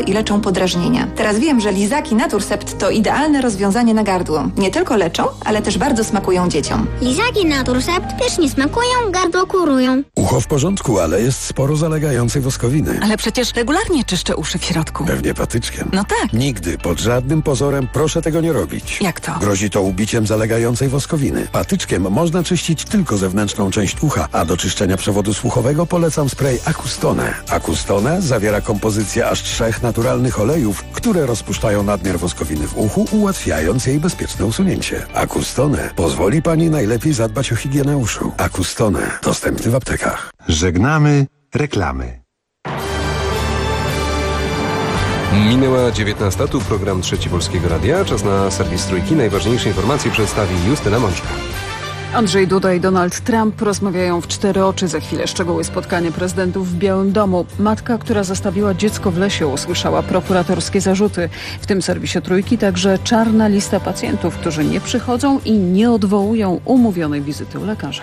i leczą podrażnienia. Teraz wiem, że lizaki Naturcept to idealne rozwiązanie na gardło. Nie tylko leczą, ale też bardzo smakują dzieciom. Lizaki Naturcept pysznie smakują, gardło kurują. Ucho w porządku, ale jest sporo zalegającej woskowiny. Ale przecież regularnie czyszczę uszy w środku. Pewnie patyczkiem. No tak. Nigdy, pod żadnym pozorem proszę tego nie robić. Jak to? Grozi to ubiciem zalegającej woskowiny. Patyczkiem można czyścić tylko zewnętrzną część ucha, a do czyszczenia przewodu słuchowego polecam spray Acustone. Acustone zawiera kompozycję aż 3 naturalnych olejów, które rozpuszczają nadmiar woskowiny w uchu, ułatwiając jej bezpieczne usunięcie. Acustone pozwoli Pani najlepiej zadbać o higienę uszu. Acustone dostępny w aptekach. Żegnamy reklamy. Minęła 19. Tu program Trzeci Polskiego Radia. Czas na serwis Trójki. Najważniejsze informacje przedstawi Justyna Mączka. Andrzej Duda i Donald Trump rozmawiają w 4 oczy. Za chwilę szczegóły spotkania prezydentów w Białym Domu. Matka, która zostawiła dziecko w lesie, usłyszała prokuratorskie zarzuty. W tym serwisie Trójki także czarna lista pacjentów, którzy nie przychodzą i nie odwołują umówionej wizyty u lekarza.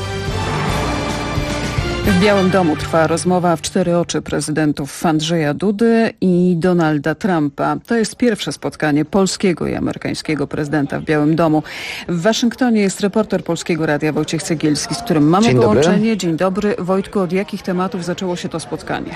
W Białym Domu trwa rozmowa w 4 oczy prezydentów Andrzeja Dudy i Donalda Trumpa. To jest pierwsze spotkanie polskiego i amerykańskiego prezydenta w Białym Domu. W Waszyngtonie jest reporter Polskiego Radia Wojciech Cegielski, z którym mamy połączenie. Dzień dobry. Wojtku, od jakich tematów zaczęło się to spotkanie?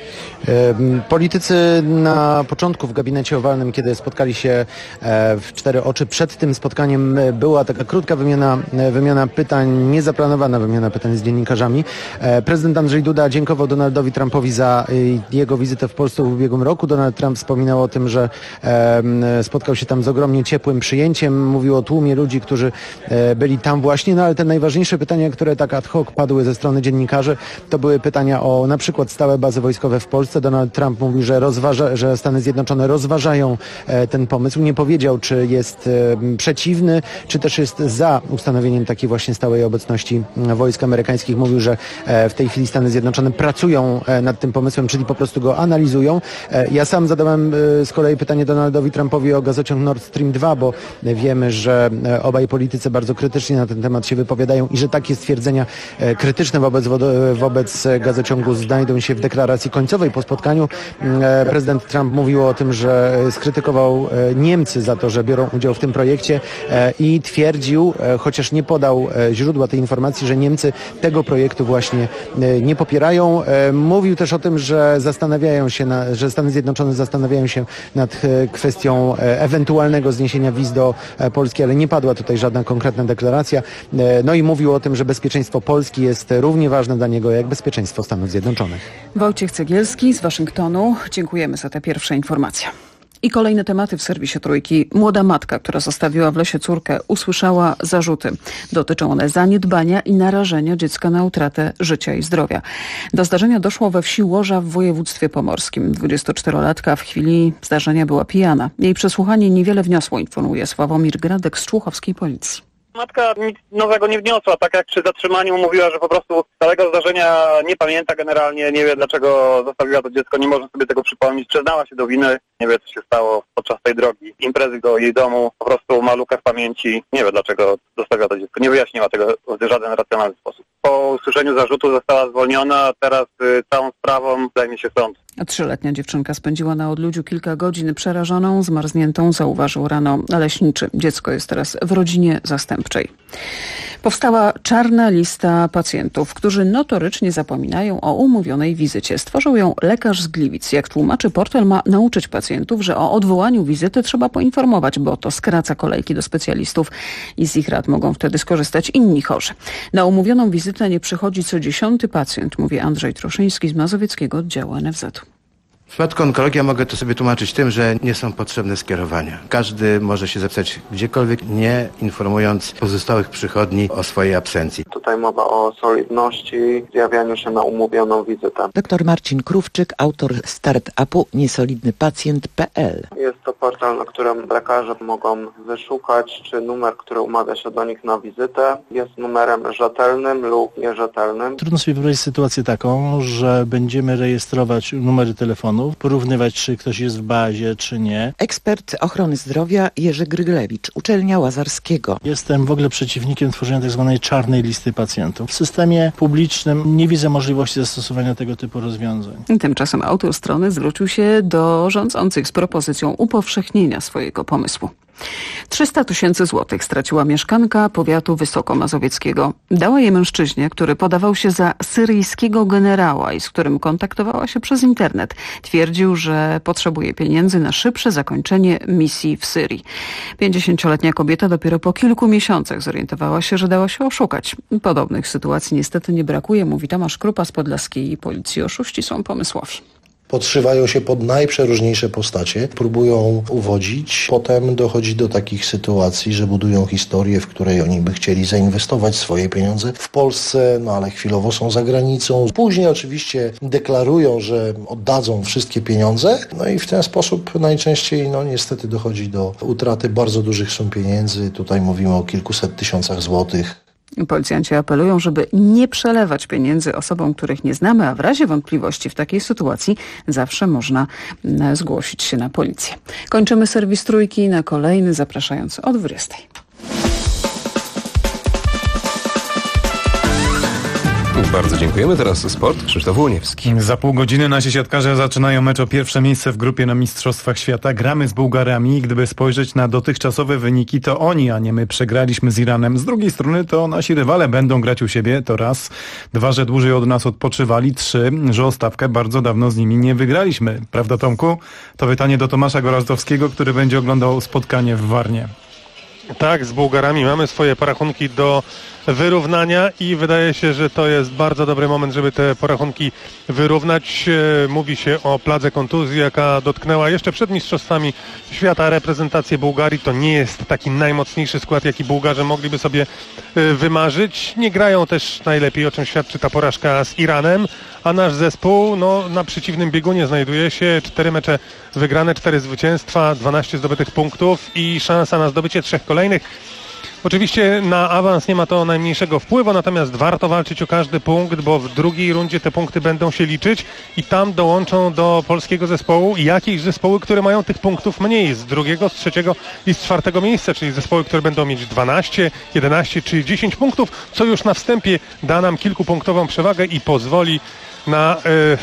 Politycy na początku w gabinecie owalnym, kiedy spotkali się w 4 oczy, przed tym spotkaniem była taka krótka wymiana pytań, niezaplanowana wymiana pytań z dziennikarzami. Prezydent Andrzej Duda dziękował Donaldowi Trumpowi za jego wizytę w Polsce w ubiegłym roku. Donald Trump wspominał o tym, że spotkał się tam z ogromnie ciepłym przyjęciem. Mówił o tłumie ludzi, którzy byli tam właśnie, no ale te najważniejsze pytania, które tak ad hoc padły ze strony dziennikarzy, to były pytania o na przykład stałe bazy wojskowe w Polsce. Donald Trump mówi, że Stany Zjednoczone rozważają ten pomysł. Nie powiedział, czy jest przeciwny, czy też jest za ustanowieniem takiej właśnie stałej obecności wojsk amerykańskich. Mówił, że w tej chwili Stany Zjednoczone pracują nad tym pomysłem, czyli po prostu go analizują. Ja sam zadałem z kolei pytanie Donaldowi Trumpowi o gazociąg Nord Stream 2, bo wiemy, że obaj politycy bardzo krytycznie na ten temat się wypowiadają i że takie stwierdzenia krytyczne wobec gazociągu znajdą się w deklaracji końcowej po spotkaniu. Prezydent Trump mówił o tym, że skrytykował Niemcy za to, że biorą udział w tym projekcie i twierdził, chociaż nie podał źródła tej informacji, że Niemcy tego projektu właśnie nie popierają. Mówił też o tym, że że Stany Zjednoczone zastanawiają się nad kwestią ewentualnego zniesienia wiz do Polski, ale nie padła tutaj żadna konkretna deklaracja. No i mówił o tym, że bezpieczeństwo Polski jest równie ważne dla niego jak bezpieczeństwo Stanów Zjednoczonych. Wojciech Cegielski z Waszyngtonu. Dziękujemy za te pierwsze informacje. I kolejne tematy w serwisie Trójki. Młoda matka, która zostawiła w lesie córkę, usłyszała zarzuty. Dotyczą one zaniedbania i narażenia dziecka na utratę życia i zdrowia. Do zdarzenia doszło we wsi Łoża w województwie pomorskim. 24-latka w chwili zdarzenia była pijana. Jej przesłuchanie niewiele wniosło, informuje Sławomir Gradek z człuchowskiej policji. Matka nic nowego nie wniosła, tak jak przy zatrzymaniu mówiła, że po prostu całego zdarzenia nie pamięta generalnie, nie wie dlaczego zostawiła to dziecko, nie może sobie tego przypomnieć, przyznała się do winy, nie wie co się stało podczas tej drogi, imprezy do jej domu, po prostu ma lukę w pamięci, nie wie dlaczego zostawiła to dziecko, nie wyjaśniła tego w żaden racjonalny sposób. Po usłyszeniu zarzutu została zwolniona, a teraz całą sprawą zajmie się sąd. 3-letnia dziewczynka spędziła na odludziu kilka godzin przerażoną, zmarzniętą, zauważył rano leśniczy. Dziecko jest teraz w rodzinie zastępczej. Powstała czarna lista pacjentów, którzy notorycznie zapominają o umówionej wizycie. Stworzył ją lekarz z Gliwic. Jak tłumaczy portal, ma nauczyć pacjentów, że o odwołaniu wizyty trzeba poinformować, bo to skraca kolejki do specjalistów i z ich rad mogą wtedy skorzystać inni chorzy. Na umówioną wizytę nie przychodzi co 10. pacjent, mówi Andrzej Troszyński z Mazowieckiego Oddziału NFZ. W przypadku onkologii mogę to sobie tłumaczyć tym, że nie są potrzebne skierowania. Każdy może się zapisać gdziekolwiek, nie informując pozostałych przychodni o swojej absencji. Tutaj mowa o solidności, zjawianiu się na umówioną wizytę. Dr Marcin Krówczyk, autor startupu niesolidnypacjent.pl. Jest to portal, na którym lekarze mogą wyszukać, czy numer, który umawia się do nich na wizytę, jest numerem rzetelnym lub nierzetelnym. Trudno sobie wyobrazić sytuację taką, że będziemy rejestrować numery telefonu telefonu, porównywać, czy ktoś jest w bazie, czy nie. Ekspert ochrony zdrowia Jerzy Gryglewicz, Uczelnia Łazarskiego. Jestem w ogóle przeciwnikiem tworzenia tak zwanej czarnej listy pacjentów. W systemie publicznym nie widzę możliwości zastosowania tego typu rozwiązań. Tymczasem autor strony zwrócił się do rządzących z propozycją upowszechnienia swojego pomysłu. 300 000 złotych straciła mieszkanka powiatu wysokomazowieckiego. Dała je mężczyźnie, który podawał się za syryjskiego generała i z którym kontaktowała się przez internet. Twierdził, że potrzebuje pieniędzy na szybsze zakończenie misji w Syrii. 50-letnia kobieta dopiero po kilku miesiącach zorientowała się, że dała się oszukać. Podobnych sytuacji niestety nie brakuje, mówi Tomasz Krupa z Podlaskiej Policji. Oszuści są pomysłowi. Podszywają się pod najprzeróżniejsze postacie, próbują uwodzić. Potem dochodzi do takich sytuacji, że budują historię, w której oni by chcieli zainwestować swoje pieniądze w Polsce, ale chwilowo są za granicą. Później oczywiście deklarują, że oddadzą wszystkie pieniądze, i w ten sposób najczęściej niestety dochodzi do utraty bardzo dużych sum pieniędzy. Tutaj mówimy o kilkuset tysiącach złotych. Policjanci apelują, żeby nie przelewać pieniędzy osobom, których nie znamy, a w razie wątpliwości w takiej sytuacji zawsze można zgłosić się na policję. Kończymy serwis Trójki, na kolejny zapraszając o 20:00. Bardzo dziękujemy. Teraz sport. Krzysztof Łoniewski. Za pół godziny nasi siatkarze zaczynają mecz o pierwsze miejsce w grupie na Mistrzostwach Świata. Gramy z Bułgarami. Gdyby spojrzeć na dotychczasowe wyniki, to oni, a nie my, przegraliśmy z Iranem. Z drugiej strony to nasi rywale będą grać u siebie. To raz. 2, że dłużej od nas odpoczywali. 3, że o stawkę bardzo dawno z nimi nie wygraliśmy. Prawda, Tomku? To pytanie do Tomasza Gorazdowskiego, który będzie oglądał spotkanie w Warnie. Tak, z Bułgarami mamy swoje porachunki do wyrównania i wydaje się, że to jest bardzo dobry moment, żeby te porachunki wyrównać. Mówi się o pladze kontuzji, jaka dotknęła jeszcze przed Mistrzostwami Świata reprezentację Bułgarii. To nie jest taki najmocniejszy skład, jaki Bułgarze mogliby sobie wymarzyć. Nie grają też najlepiej, o czym świadczy ta porażka z Iranem, a nasz zespół na przeciwnym biegunie znajduje się. 4 mecze wygrane, 4 zwycięstwa, 12 zdobytych punktów i szansa na zdobycie 3 kolejnych. Oczywiście na awans nie ma to najmniejszego wpływu, natomiast warto walczyć o każdy punkt, bo w drugiej rundzie te punkty będą się liczyć i tam dołączą do polskiego zespołu jakieś zespoły, które mają tych punktów mniej, z drugiego, z trzeciego i z 4 miejsca, czyli zespoły, które będą mieć 12, 11 czy 10 punktów, co już na wstępie da nam kilkupunktową przewagę i pozwoli na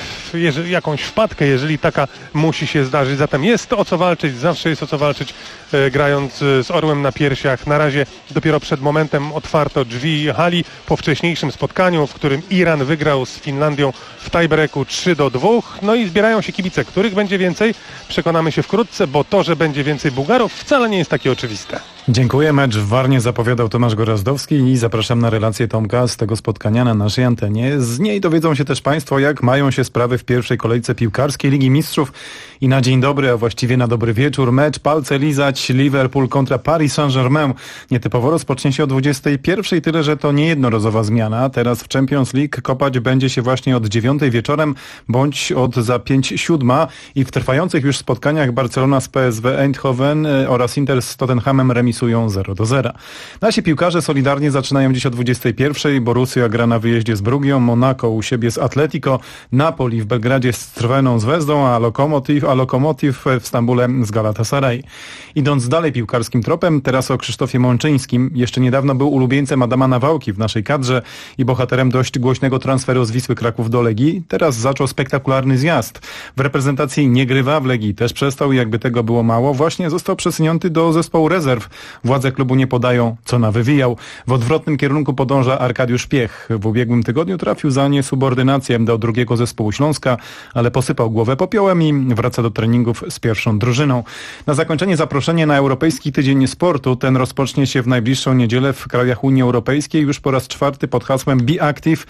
jakąś wpadkę, jeżeli taka musi się zdarzyć. Zatem jest o co walczyć, zawsze jest o co walczyć, grając z orłem na piersiach. Na razie dopiero przed momentem otwarto drzwi hali po wcześniejszym spotkaniu, w którym Iran wygrał z Finlandią w tiebreaku 3-2. I zbierają się kibice, których będzie więcej. Przekonamy się wkrótce, bo to, że będzie więcej Bułgarów, wcale nie jest takie oczywiste. Dziękuję. Mecz w Warnie zapowiadał Tomasz Gorazdowski i zapraszam na relację Tomka z tego spotkania na naszej antenie. Z niej dowiedzą się też Państwo, jak mają się sprawy w pierwszej kolejce piłkarskiej Ligi Mistrzów. I na dzień dobry, a właściwie na dobry wieczór, mecz palce lizać Liverpool kontra Paris Saint-Germain. Nietypowo rozpocznie się o 21:00, tyle że to nie jednorazowa zmiana. Teraz w Champions League kopać będzie się właśnie od 9:00 wieczorem, bądź od za 5:07 i w trwających już spotkaniach Barcelona z PSV Eindhoven oraz Inter z Tottenhamem remisują 0-0. Nasi piłkarze solidarnie zaczynają dziś o 21:00. Borussia gra na wyjeździe z Brugią, Monaco u siebie z Atletico, Napoli w Belgradzie z Crveną Zvezdą, a Lokomotiv w Stambule z Galatasaray. Idąc dalej piłkarskim tropem, teraz o Krzysztofie Mączyńskim. Jeszcze niedawno był ulubieńcem Adama Nawałki w naszej kadrze i bohaterem dość głośnego transferu z Wisły Kraków do Legii. Teraz zaczął spektakularny zjazd. W reprezentacji nie grywa, w Legii też przestał i jakby tego było mało, właśnie został przesunięty do zespołu rezerw. Władze klubu nie podają, co nawywijał. W odwrotnym kierunku podąża Arkadiusz Piech. W ubiegłym tygodniu trafił za niesubordynację do drugiego zespołu Śląska, ale posypał głowę popiołem i wraca do treningów z pierwszą drużyną. Na zakończenie zaproszenie na Europejski Tydzień Sportu. Ten rozpocznie się w najbliższą niedzielę w krajach Unii Europejskiej już po raz 4 pod hasłem Be Active,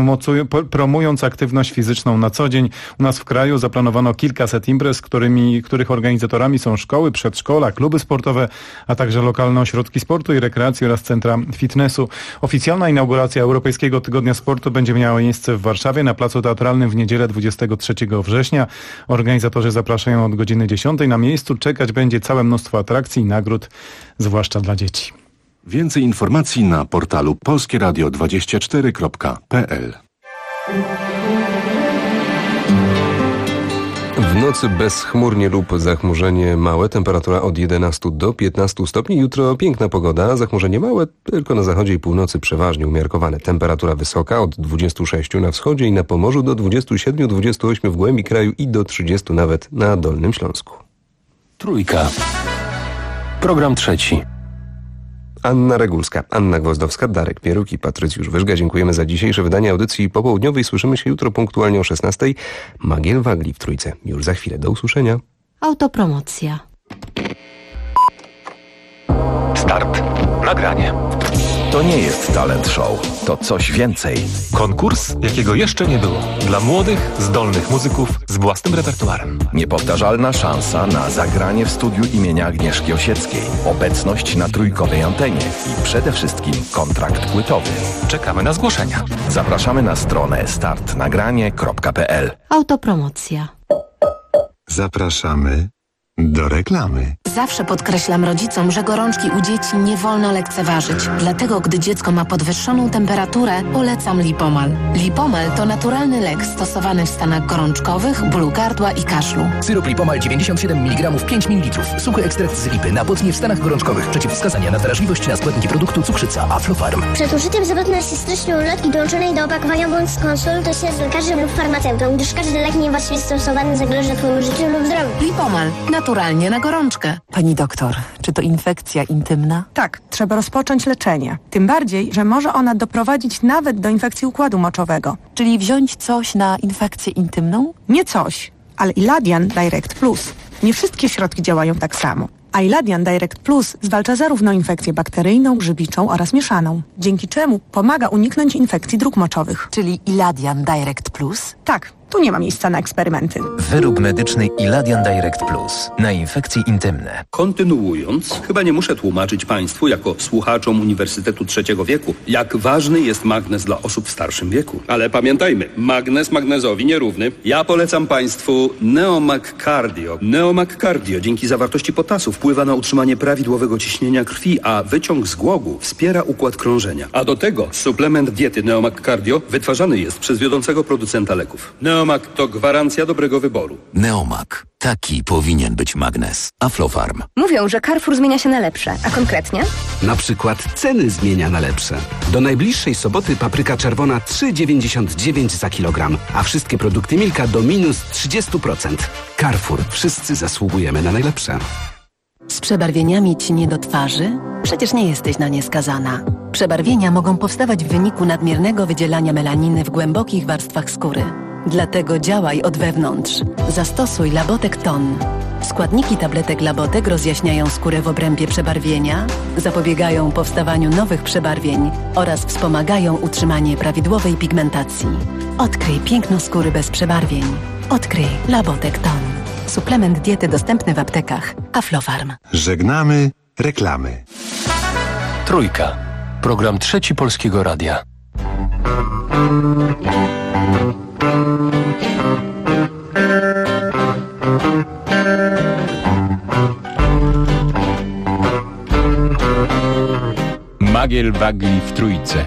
promując aktywność fizyczną na co dzień. U nas w kraju zaplanowano kilkaset imprez, których organizatorami są szkoły, przedszkola, kluby sportowe, a także lokalne ośrodki sportu i rekreacji oraz centra fitnessu. Oficjalna inauguracja Europejskiego Tygodnia Sportu będzie miała miejsce w Warszawie na Placu Teatralnym w niedzielę 23 września. Organizatorzy zapraszają od godziny 10:00. Na miejscu czekać będzie całe mnóstwo atrakcji i nagród, zwłaszcza dla dzieci. Więcej informacji na portalu polskieradio24.pl. nocy bezchmurnie lub zachmurzenie małe, temperatura od 11 do 15 stopni. Jutro piękna pogoda, zachmurzenie małe, tylko na zachodzie i północy przeważnie umiarkowane. Temperatura wysoka od 26 na wschodzie i na Pomorzu do 27-28 w głębi kraju i do 30 nawet na Dolnym Śląsku. Trójka. Program trzeci. Anna Regulska, Anna Gwozdowska, Darek Pieruk i Patrycjusz Wyżga. Dziękujemy za dzisiejsze wydanie audycji popołudniowej. Słyszymy się jutro punktualnie o 16. Magiel Wagli w Trójce. Już za chwilę. Do usłyszenia. Autopromocja. Start. Nagranie. To nie jest talent show, to coś więcej. Konkurs, jakiego jeszcze nie było. Dla młodych, zdolnych muzyków z własnym repertuarem. Niepowtarzalna szansa na zagranie w studiu imienia Agnieszki Osieckiej. Obecność na trójkowej antenie i przede wszystkim kontrakt płytowy. Czekamy na zgłoszenia. Zapraszamy na stronę startnagranie.pl. Autopromocja. Zapraszamy do reklamy. Zawsze podkreślam rodzicom, że gorączki u dzieci nie wolno lekceważyć. Dlatego, gdy dziecko ma podwyższoną temperaturę, polecam Lipomal. Lipomal to naturalny lek stosowany w stanach gorączkowych, bólu gardła i kaszlu. Syrop Lipomal 97 mg 5 ml. Suchy ekstrakt z lipy na potnie w stanach gorączkowych. Przeciwwskazania na wrażliwość na składniki produktu cukrzyca Aflofarm. Przed użyciem zapewne się stycznej ulotki dołączonej do opakowania bądź skonsultuj się z lekarzem lub farmaceutą, gdyż każdy lek niewłaściwie stosowany zagroży twojemu życiu lub zdrowiu. Lipomal. Naturalnie na gorączkę. Pani doktor, czy to infekcja intymna? Tak, trzeba rozpocząć leczenie. Tym bardziej, że może ona doprowadzić nawet do infekcji układu moczowego. Czyli wziąć coś na infekcję intymną? Nie coś, ale Iladian Direct Plus. Nie wszystkie środki działają tak samo. A Iladian Direct Plus zwalcza zarówno infekcję bakteryjną, grzybiczą oraz mieszaną, dzięki czemu pomaga uniknąć infekcji dróg moczowych. Czyli Iladian Direct Plus? Tak, tu nie ma miejsca na eksperymenty. Wyrób medyczny Iladian Direct Plus na infekcje intymne. Kontynuując, chyba nie muszę tłumaczyć Państwu, jako słuchaczom Uniwersytetu Trzeciego Wieku, jak ważny jest magnez dla osób w starszym wieku. Ale pamiętajmy, magnez magnezowi nierówny. Ja polecam Państwu Neomag Cardio. Neomag Cardio dzięki zawartości potasu wpływa na utrzymanie prawidłowego ciśnienia krwi, a wyciąg z głogu wspiera układ krążenia. A do tego suplement diety Neomag Cardio wytwarzany jest przez wiodącego producenta leków. Neomag to gwarancja dobrego wyboru. Neomag. Taki powinien być magnez. Aflofarm. Mówią, że Carrefour zmienia się na lepsze. A konkretnie? Na przykład ceny zmienia na lepsze. Do najbliższej soboty papryka czerwona 3,99 za kilogram, a wszystkie produkty Milka do minus 30%. Carrefour. Wszyscy zasługujemy na najlepsze. Z przebarwieniami ci nie do twarzy? Przecież nie jesteś na nie skazana. Przebarwienia mogą powstawać w wyniku nadmiernego wydzielania melaniny w głębokich warstwach skóry. Dlatego działaj od wewnątrz. Zastosuj Labotek Ton. Składniki tabletek Labotek rozjaśniają skórę w obrębie przebarwienia, zapobiegają powstawaniu nowych przebarwień oraz wspomagają utrzymanie prawidłowej pigmentacji. Odkryj piękno skóry bez przebarwień. Odkryj Labotek Ton. Suplement diety dostępny w aptekach. Aflofarm. Żegnamy reklamy. Trójka. Program trzeci Polskiego Radia. Magiel Wagli w Trójce.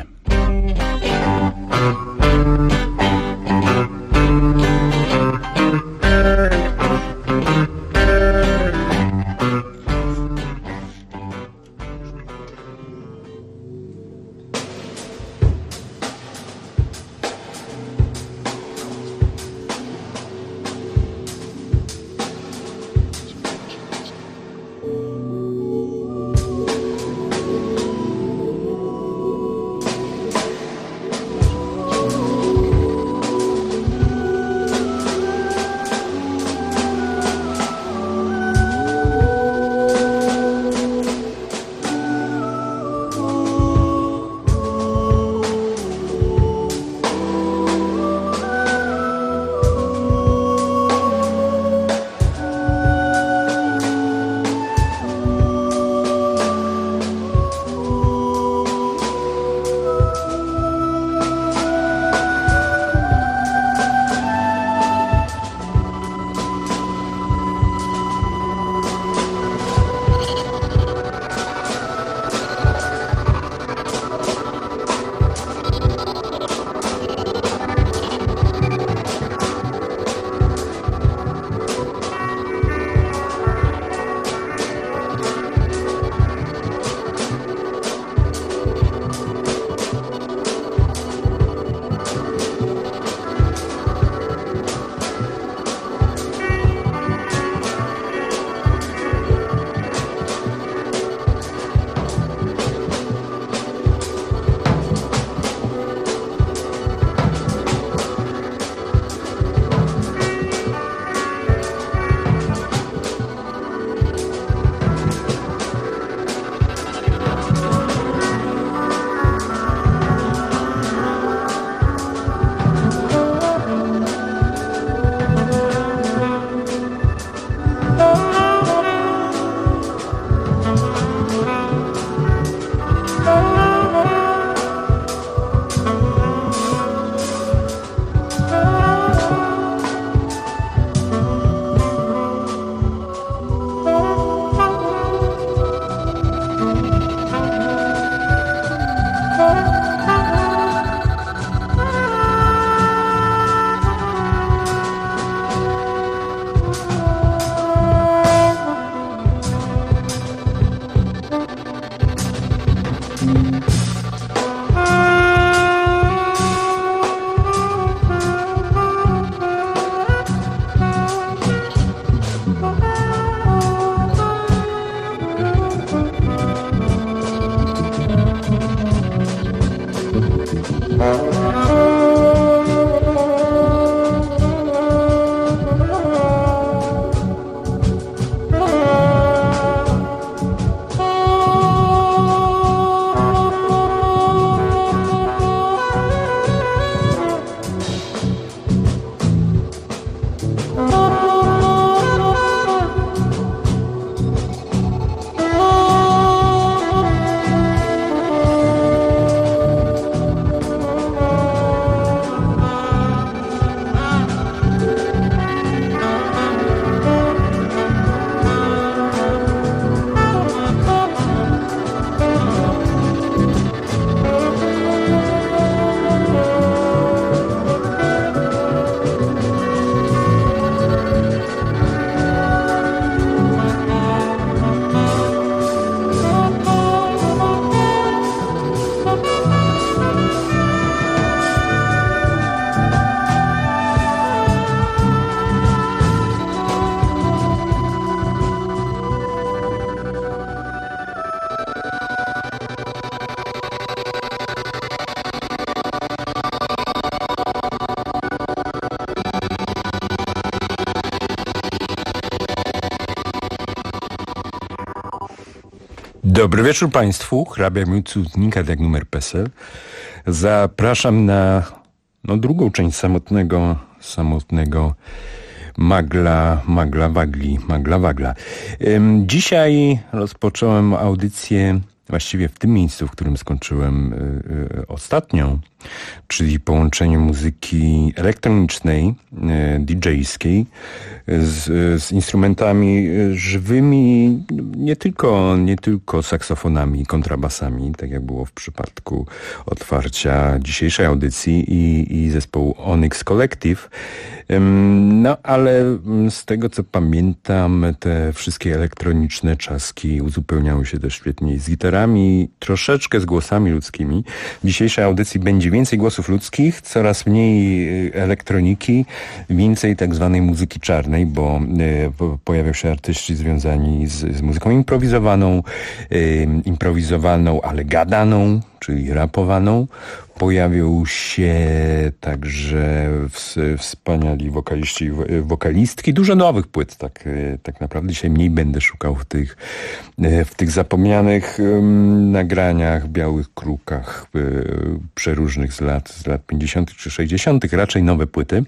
Dobry wieczór Państwu, hrabia Miłcudnika, jak numer PESEL. Zapraszam na drugą część samotnego Magla Wagla. Dzisiaj rozpocząłem audycję właściwie w tym miejscu, w którym skończyłem ostatnią, czyli połączenie muzyki elektronicznej, DJ-skiej z instrumentami żywymi, nie tylko saksofonami i kontrabasami, tak jak było w przypadku otwarcia dzisiejszej audycji i zespołu Onyx Collective. No ale z tego co pamiętam, te wszystkie elektroniczne czaski uzupełniały się też świetnie z gitarami, troszeczkę z głosami ludzkimi. W dzisiejszej audycji będzie więcej głosów ludzkich, coraz mniej elektroniki, więcej tak zwanej muzyki czarnej, bo pojawią się artyści związani z muzyką improwizowaną, ale gadaną, czyli rapowaną. Pojawią się także wspaniali wokaliści i wokalistki. Dużo nowych płyt, tak naprawdę. Dzisiaj mniej będę szukał w tych zapomnianych nagraniach, białych krukach przeróżnych z lat 50. czy 60. Raczej nowe płyty.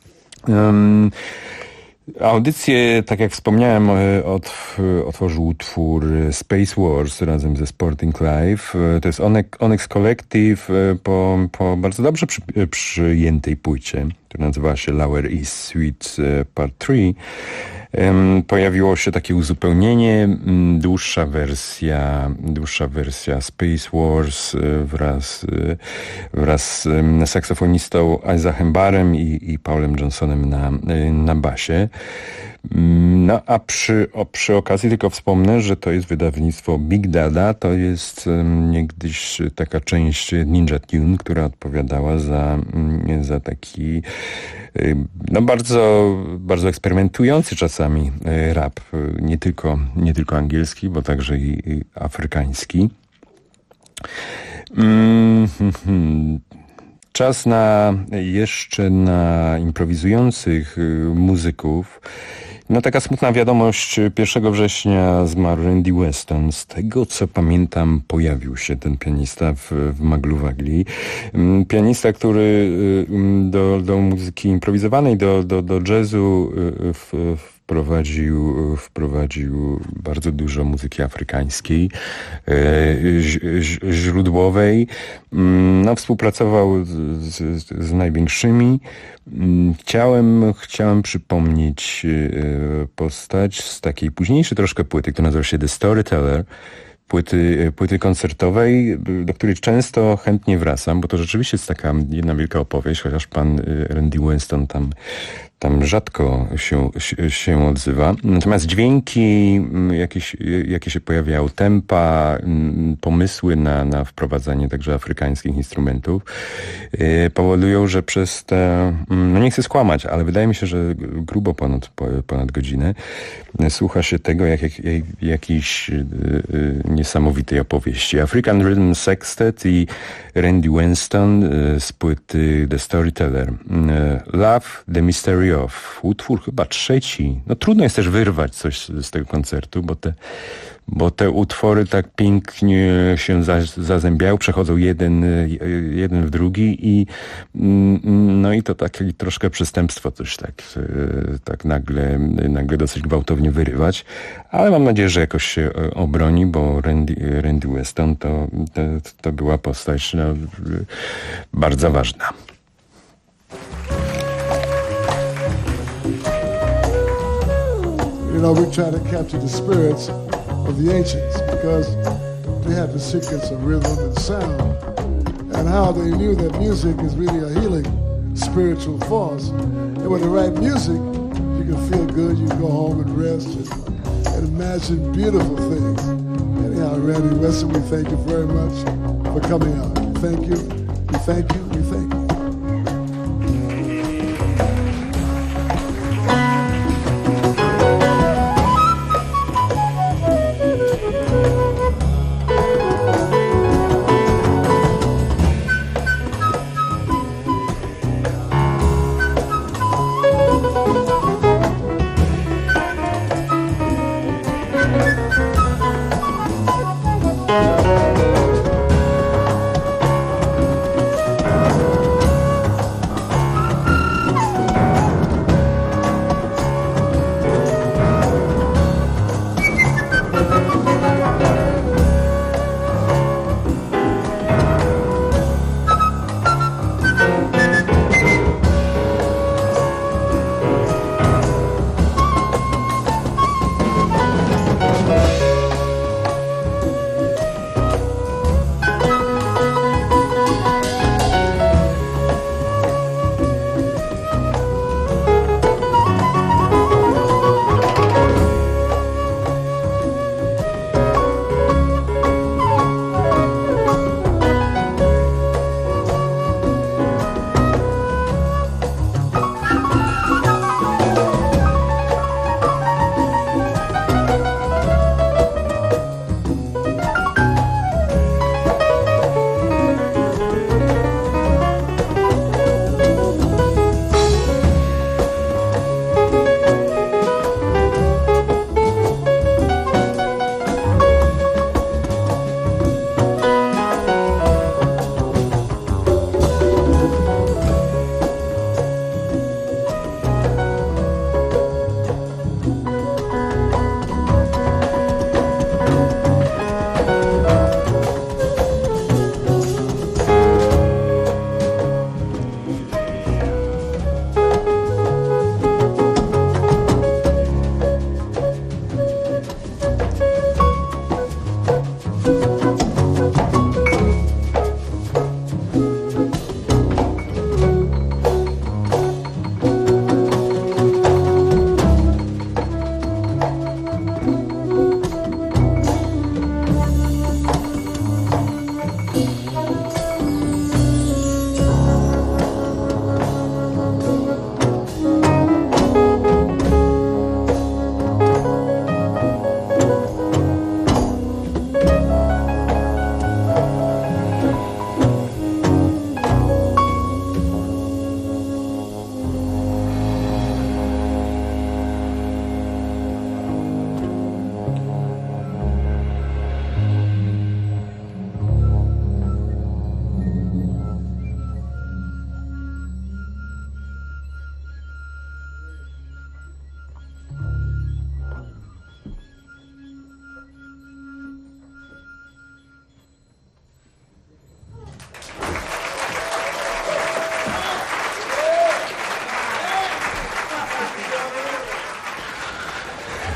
Audycję, tak jak wspomniałem, otworzył utwór Space Wars razem ze Sporting Live. To jest Onyx Collective po bardzo dobrze przyjętej płycie, która nazywa się Lower East Suite Part 3. Pojawiło się takie uzupełnienie, dłuższa wersja Space Wars wraz z saksofonistą Isaacem Barrem i Paulem Johnsonem na basie. No a przy okazji tylko wspomnę, że to jest wydawnictwo Big Dada, to jest niegdyś taka część Ninja Tune, która odpowiadała za taki bardzo, bardzo eksperymentujący czasami rap, nie tylko angielski, bo także i afrykański. Czas jeszcze na improwizujących muzyków. Taka smutna wiadomość, 1 września zmarł Randy Weston. Z tego co pamiętam, pojawił się ten pianista w Maglu Wagli. Pianista, który do muzyki improwizowanej, do jazzu wprowadził bardzo dużo muzyki afrykańskiej, źródłowej. Współpracował z największymi. Chciałem przypomnieć postać z takiej późniejszej troszkę płyty, która nazywa się The Storyteller, płyty koncertowej, do której często chętnie wracam, bo to rzeczywiście jest taka jedna wielka opowieść, chociaż pan Randy Weston tam rzadko się odzywa. Natomiast dźwięki, jakie się pojawiają, tempa, pomysły na wprowadzanie także afrykańskich instrumentów powodują, że przez te, nie chcę skłamać, ale wydaje mi się, że grubo ponad godzinę słucha się tego jak jakiejś niesamowitej opowieści. African Rhythm Sextet i Randy Weston z płyty The Storyteller. Love, The Mystery of. Utwór chyba 3. Trudno jest też wyrwać coś z tego koncertu, bo te utwory tak pięknie się zazębiają, przechodzą jeden w drugi i to takie troszkę przestępstwo coś tak nagle dosyć gwałtownie wyrywać, ale mam nadzieję, że jakoś się obroni, bo Randy Weston to była postać bardzo ważna. We try to capture the spirits of the ancients because they have the secrets of rhythm and sound and how they knew that music is really a healing spiritual force. And with the right music, you can feel good, you can go home and rest and imagine beautiful things. Anyhow, Randy Weston, we thank you very much for coming out. Thank you, we thank you, we thank you.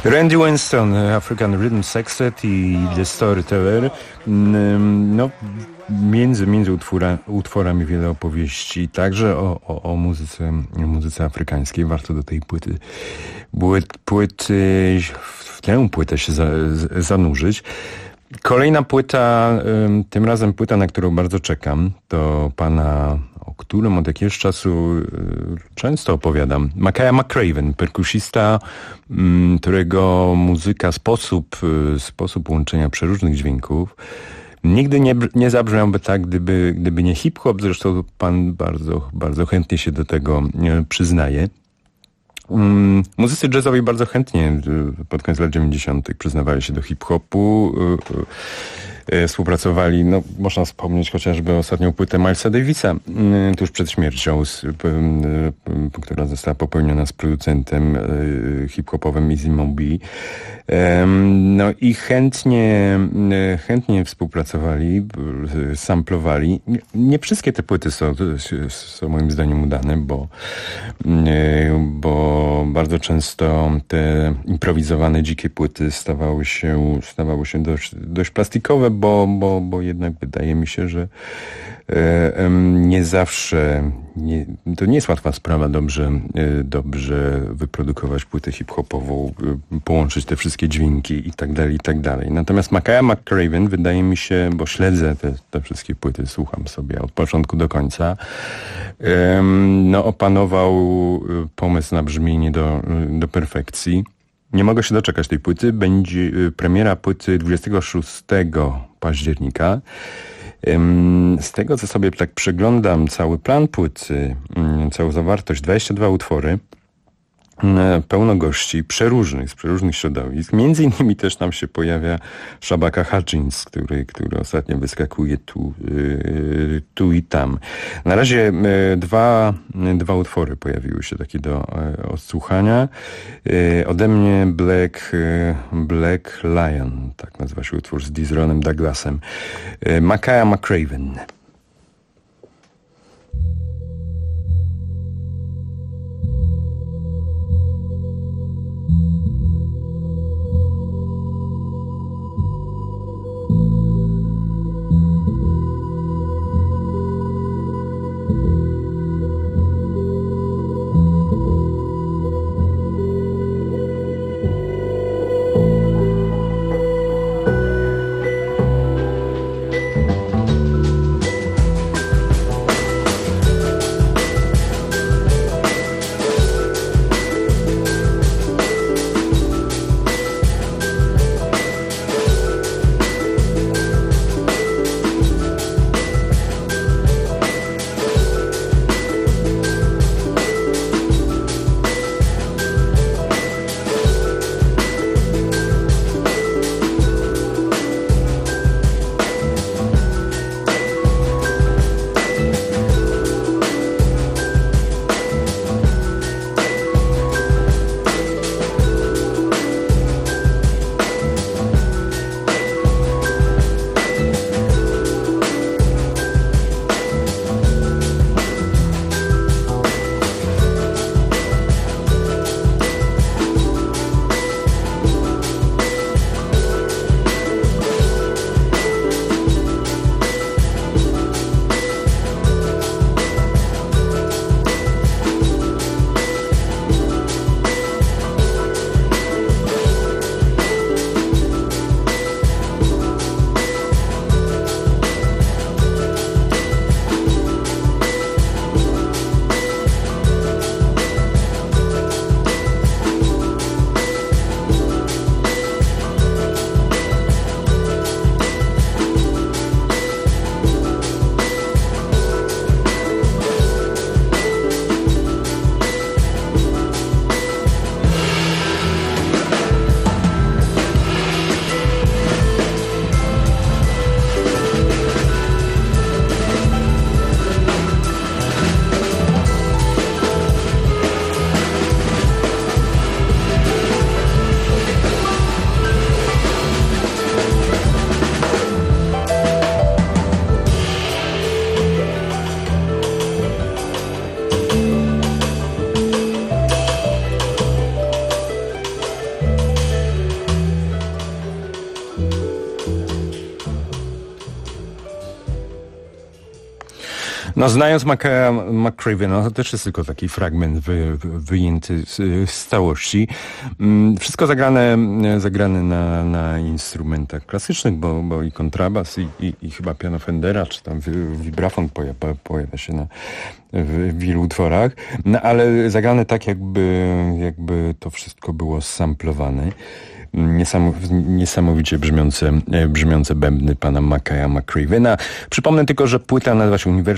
Randy Winston, African Rhythm Sextet i The Storyteller. No, między utworami wiele opowieści, także o muzyce afrykańskiej. Warto do tej w tę płytę się zanurzyć. Kolejna płyta, tym razem płyta, na którą bardzo czekam, to pana, o którym od jakiegoś czasu często opowiadam, Makaya McCraven, perkusista, którego muzyka, sposób łączenia przeróżnych dźwięków nigdy nie zabrzmiałby tak, gdyby nie hip-hop. Zresztą pan bardzo, bardzo chętnie się do tego przyznaje. Muzycy jazzowi bardzo chętnie pod koniec lat 90. przyznawali się do hip-hopu. Współpracowali, no można wspomnieć chociażby ostatnią płytę Milesa Davisa tuż przed śmiercią, która została popełniona z producentem hip-hopowym Easy Moby. No i chętnie współpracowali, samplowali. Nie wszystkie te płyty są moim zdaniem udane, bo bardzo często te improwizowane, dzikie płyty stawały się dość plastikowe, bo jednak wydaje mi się, że nie zawsze, to nie jest łatwa sprawa dobrze wyprodukować płytę hip-hopową, połączyć te wszystkie dźwięki i tak dalej. Natomiast Makaya McCraven, wydaje mi się, bo śledzę te wszystkie płyty, słucham sobie od początku do końca, no opanował pomysł na brzmienie do perfekcji. Nie mogę się doczekać tej płyty. Będzie premiera płyty 26 października. Z tego, co sobie tak przeglądam cały plan płyty, całą zawartość, 22 utwory, pełno gości, z przeróżnych środowisk. Między innymi też nam się pojawia Shabaka Hutchins, który ostatnio wyskakuje tu i tam. Na razie dwa utwory pojawiły się takie do odsłuchania. Ode mnie Black Lion, tak nazywa się utwór z Dizronem Douglasem. Makaya McCraven. No, znając Mackaya McCravena, to też jest tylko taki fragment wyjęty z całości. Wszystko zagrane na instrumentach klasycznych, bo i kontrabas, i chyba piano Fendera, czy tam vibrafon pojawia się w wielu utworach, no, ale zagrane tak, jakby to wszystko było samplowane. Niesamowicie brzmiące bębny pana Mackaya McCravena. Przypomnę tylko, że płyta nazywa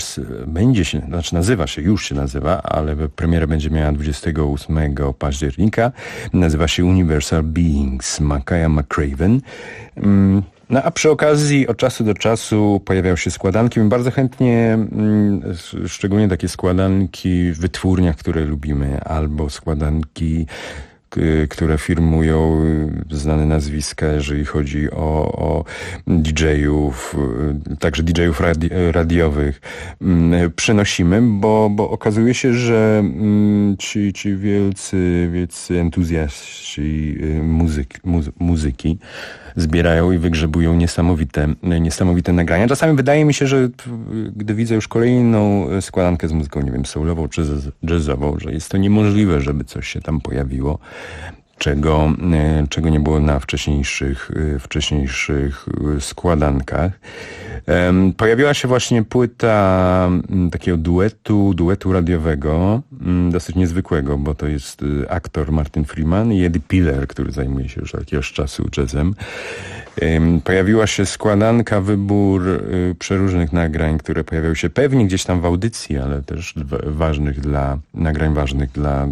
się, już się nazywa, ale premiera będzie miała 28 października. Nazywa się Universal Beings, Mackaya McCraven. No a przy okazji od czasu do czasu pojawiają się składanki. My bardzo chętnie, szczególnie takie składanki w wytwórniach, które lubimy, albo składanki, które firmują znane nazwiska, jeżeli chodzi o DJ-ów, także DJ-ów radiowych, przynosimy, bo okazuje się, że ci wielcy entuzjaści muzyki zbierają i wygrzebują niesamowite nagrania. Czasami wydaje mi się, że gdy widzę już kolejną składankę z muzyką, nie wiem, soulową czy jazzową, że jest to niemożliwe, żeby coś się tam pojawiło, czego nie było na wcześniejszych składankach. Pojawiła się właśnie płyta takiego duetu radiowego, dosyć niezwykłego, bo to jest aktor Martin Freeman i Eddie Piller, który zajmuje się już od jakiegoś czasu jazzem. Pojawiła się składanka, wybór przeróżnych nagrań, które pojawiały się pewnie gdzieś tam w audycji, ale też nagrań ważnych dla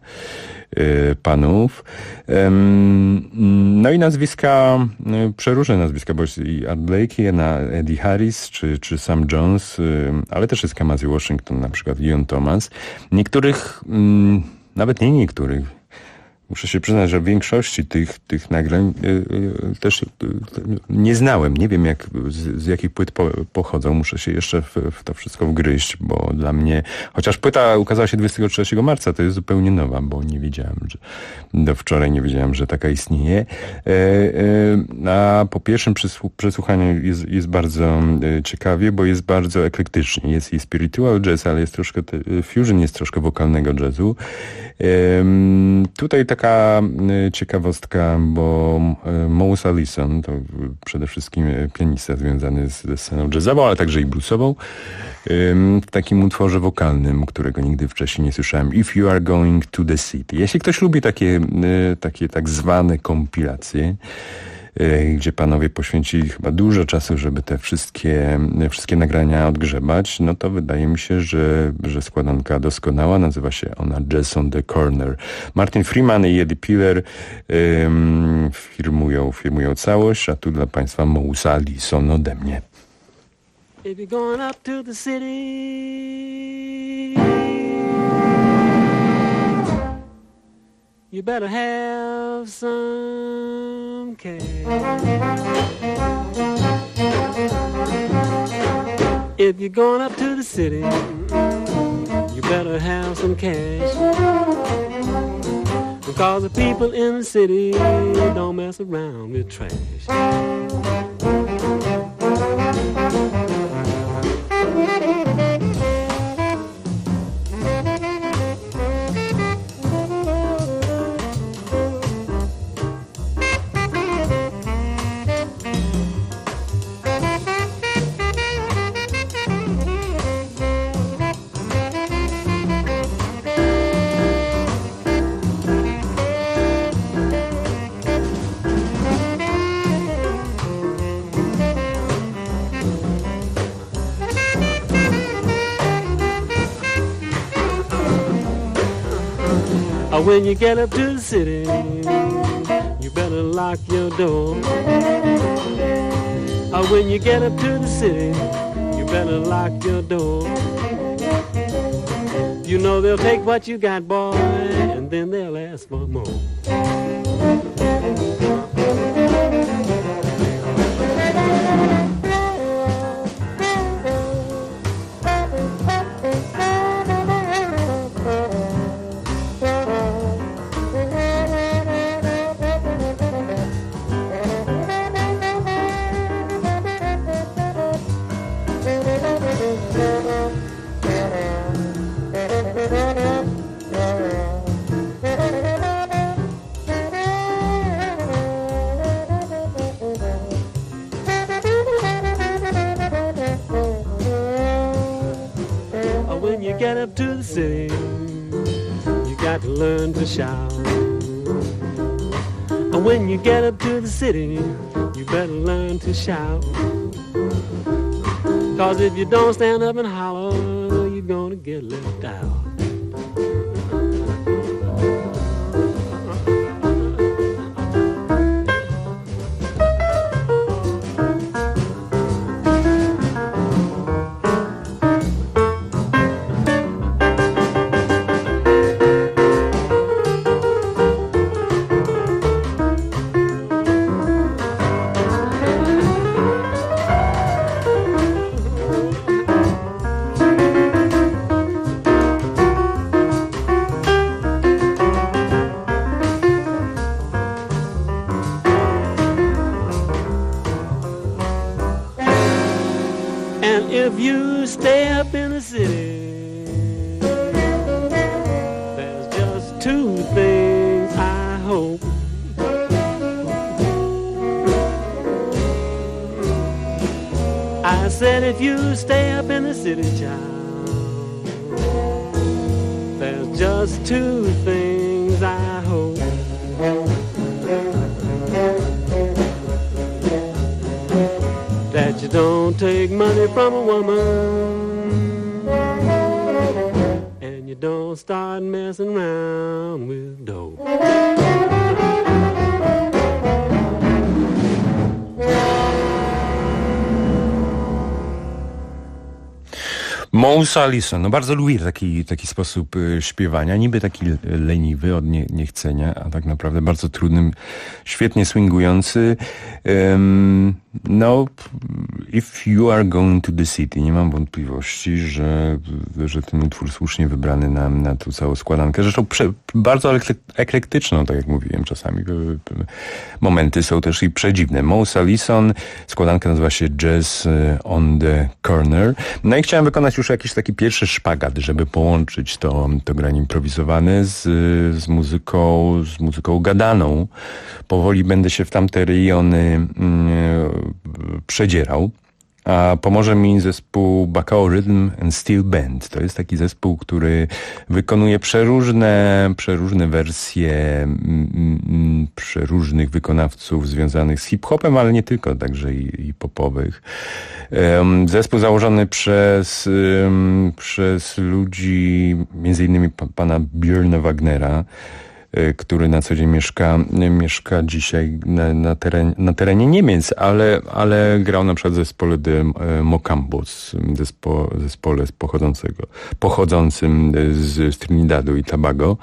panów. No i nazwiska, przeróżne nazwiska, bo jest i Art Blakey, Eddie Harris, czy Sam Jones, ale też jest Kamasi Washington, na przykład Ian Thomas. Niektórych, nawet nie niektórych, muszę się przyznać, że w większości tych nagrań też nie znałem. Nie wiem, z jakich płyt pochodzą. Muszę się jeszcze w to wszystko wgryźć, bo dla mnie, chociaż płyta ukazała się 23 marca, to jest zupełnie nowa, bo nie wiedziałem, do wczoraj nie wiedziałem, że taka istnieje. A po pierwszym przesłuchaniu jest bardzo ciekawie, bo jest bardzo eklektycznie. Jest i spiritual jazz, ale jest troszkę fusion, jest troszkę wokalnego jazzu. Tutaj taka ciekawostka, bo Mose Allison to przede wszystkim pianista związany ze sceną jazzową, ale także i bluesową, w takim utworze wokalnym, którego nigdy wcześniej nie słyszałem. If You Are Going to the City. Jeśli ktoś lubi takie tak zwane kompilacje, gdzie panowie poświęcili chyba dużo czasu, żeby te wszystkie nagrania odgrzebać, no to wydaje mi się, że składanka doskonała. Nazywa się ona Jazz on the Corner. Martin Freeman i Eddie Piller firmują całość, a tu dla państwa Mose Allison ode mnie. If you're going up to the city, you better have some cash. If you're going up to the city, you better have some cash. Because the people in the city don't mess around with trash. When you get up to the city, you better lock your door. When you get up to the city, you better lock your door. You know they'll take what you got, boy, and then they'll ask for more. the city, you got to learn to shout. And when you get up to the city, you better learn to shout. 'Cause if you don't stand up and holler, you're gonna get left out. If you stay up in the city, there's just two things I hope. I said if you stay up in the city, child, there's just two things I hope. That you don't take money from a woman, and you don't start messing around with dope. Mousse Allison, no bardzo lubię taki sposób śpiewania, niby taki leniwy od niechcenia, a tak naprawdę bardzo trudnym, świetnie swingujący. No, If You Are Going to the City, nie mam wątpliwości, że ten utwór słusznie wybrany na tą całą składankę. Zresztą bardzo eklektyczną, tak jak mówiłem czasami. Momenty są też i przedziwne. Mousse Allison, składanka nazywa się Jazz on the Corner. No i chciałem wykonać już jakiś taki pierwszy szpagat, żeby połączyć to granie improwizowane z muzyką gadaną. Powoli będę się w tamte rejony przedzierał. A pomoże mi zespół Bacao Rhythm and Steel Band. To jest taki zespół, który wykonuje przeróżne wersje przeróżnych wykonawców związanych z hip-hopem, ale nie tylko, także i popowych. Zespół założony przez ludzi, między innymi pana Björna Wagnera, który na co dzień mieszka dzisiaj na terenie Niemiec, ale grał na przykład w zespole The Mocambos, zespole pochodzącym z Trinidadu i Tobago.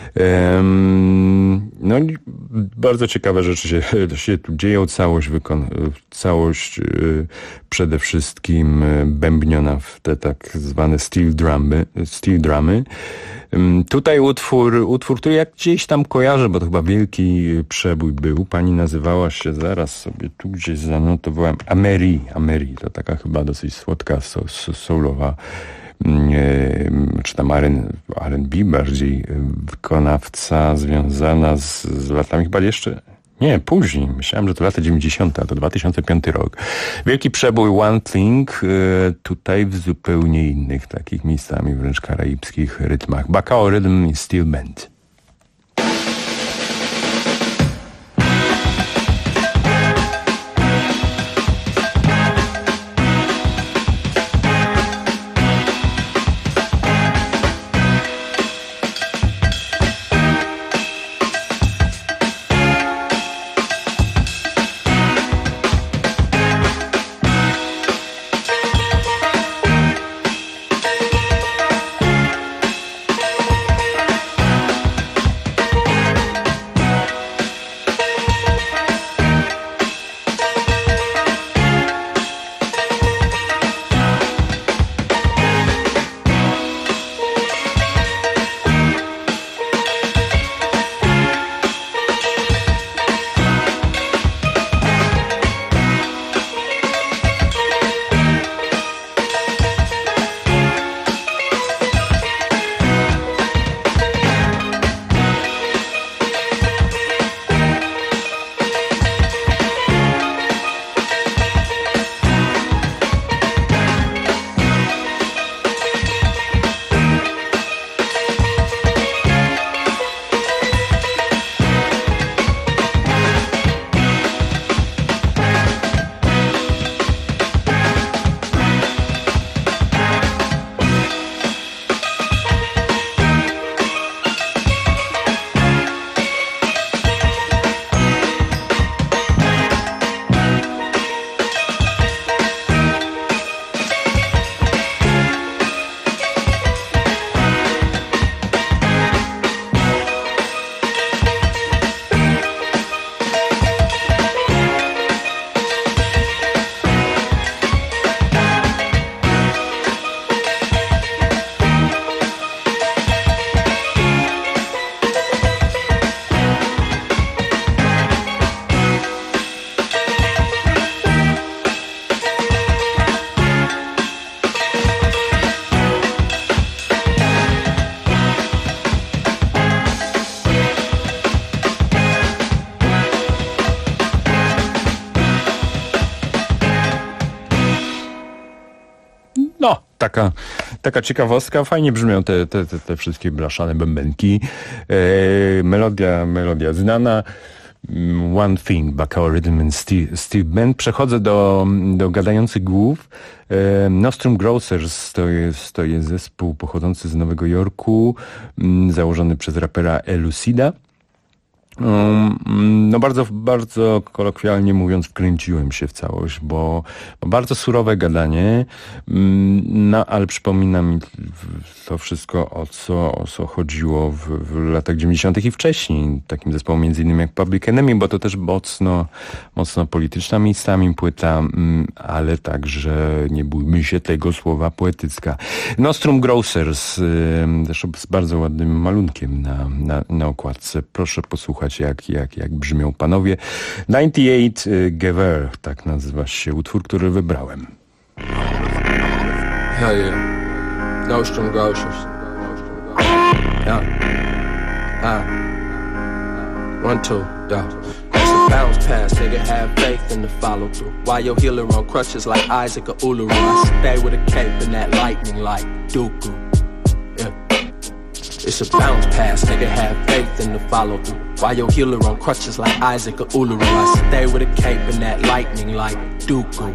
No i bardzo ciekawe rzeczy się tu dzieją. Całość przede wszystkim bębniona w te tak zwane steel drumy. Tutaj utwór, który jak gdzieś tam kojarzę, bo to chyba wielki przebój był. Pani nazywała się, zaraz sobie tu gdzieś zanotowałem, Amery. To taka chyba dosyć słodka, soulowa, czy tam R&B bardziej, wykonawca związana z latami chyba jeszcze... Nie, później. Myślałem, że to lata 90., a to 2005 rok. Wielki przebój One Thing, tutaj w zupełnie innych takich miejscami, wręcz karaibskich rytmach. Bacao Rhythm i Steel Band. taka ciekawostka. Fajnie brzmią te wszystkie blaszane bębenki. Melodia znana. One Thing, Bacao Rhythm and Steve Band. Przechodzę do gadających głów. Nostrum Grocers to jest zespół pochodzący z Nowego Jorku, założony przez rapera Elucida. No bardzo kolokwialnie mówiąc, wkręciłem się w całość, bo bardzo surowe gadanie, no ale przypomina mi to wszystko, o co chodziło w latach 90. i wcześniej. Takim zespołem między innymi jak Public Enemy, bo to też mocno polityczna miejscami płyta, ale także, nie bójmy się tego słowa, poetycka. Nostrum Grocers, zresztą z bardzo ładnym malunkiem na okładce. Proszę posłuchać, jak brzmią panowie. 98 Gewehr, tak nazywa się utwór, który wybrałem. Hell yeah. Nostrum Grocers. Yeah. 1, 2, yeah. It's a bounce pass, nigga, have faith in the follow through. Why your healer on crutches like Isaac or Uluru? I stay with a cape and that lightning like Dooku. Yeah. It's a bounce pass, nigga, have faith in the follow through. Why your healer on crutches like Isaac or Uluru? I stay with a cape and that lightning like Dooku.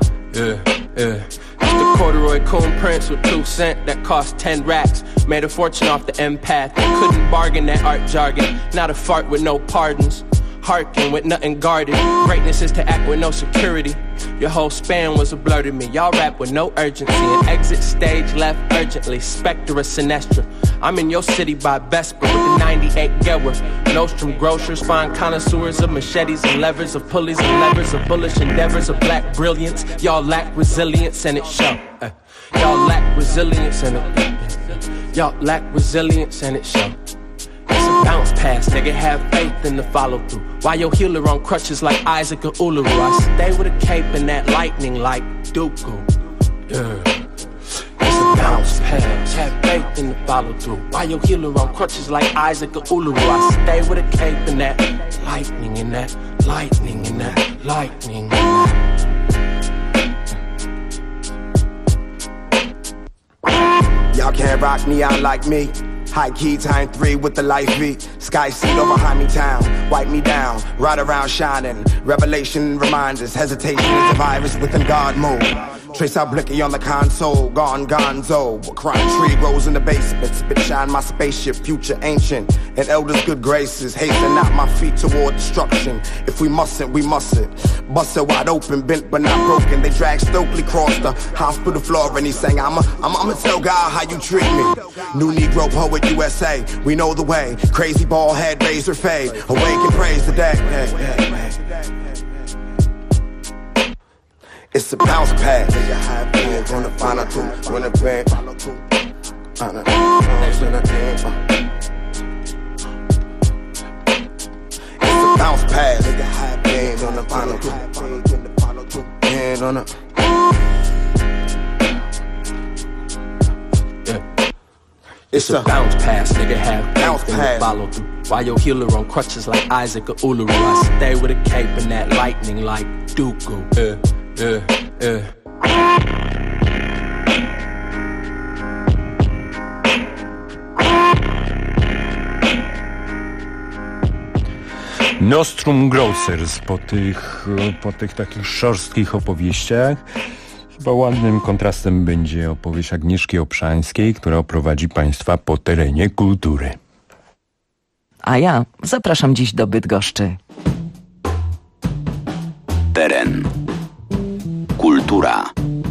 It's the corduroy coon prince with 2 cents that cost 10 racks. Made a fortune off the empath and couldn't bargain that art jargon. Not a fart with no pardons. Harkin with nothing guarded. Greatness is to act with no security. Your whole span was a blur to me. Y'all rap with no urgency and exit stage left urgently. Spectre Sinestra. I'm in your city by Vesper with the 98 Gewer. Nostrum Grocers, fine connoisseurs of machetes and levers, of pulleys and levers, of bullish endeavors, of black brilliance. Y'all lack resilience and it show. Y'all lack resilience and it. Y'all lack resilience and it show. It's a bounce pass, nigga, have faith in the follow through. Why your healer on crutches like Isaac or Uluru? I stay with a cape and that lightning like Dooku. Yeah. It's a bounce pass, have faith in the follow through. Why your healer on crutches like Isaac or Uluru? I stay with a cape and that lightning and that lightning and that lightning. Y'all can't rock neon like me. High key time 3 with the life beat. Sky seat over behind me town. Wipe me down, ride around shining. Revelation reminds us hesitation is a virus within God mode. Trace out blicky on the console, gone gonzo. A crying tree grows in the basement. Spit shine my spaceship, future ancient. And elders good graces, hasten out my feet toward destruction. If we mustn't, we mustn't. Busted wide open, bent but not broken. They dragged Stokely across the hospital floor and he sang, I'ma tell God how you treat me. New Negro poet USA, we know the way. Crazy bald head, razor fade. Awake and praise the day. It's a bounce pass. Nigga, high bands on the final two. When the band it's a bounce pass. Nigga, high bands on the final two. Hand on the It's a bounce pass, nigga, have faith in the follow through. Why your healer on crutches like Isaac or Uluru? I stay with a cape and that lightning like Dooku. Nostrum Grocers po tych takich szorstkich opowieściach. Chyba ładnym kontrastem będzie opowieść Agnieszki Obszańskiej, która oprowadzi Państwa po terenie kultury. A ja zapraszam dziś do Bydgoszczy. Teren. Kultura.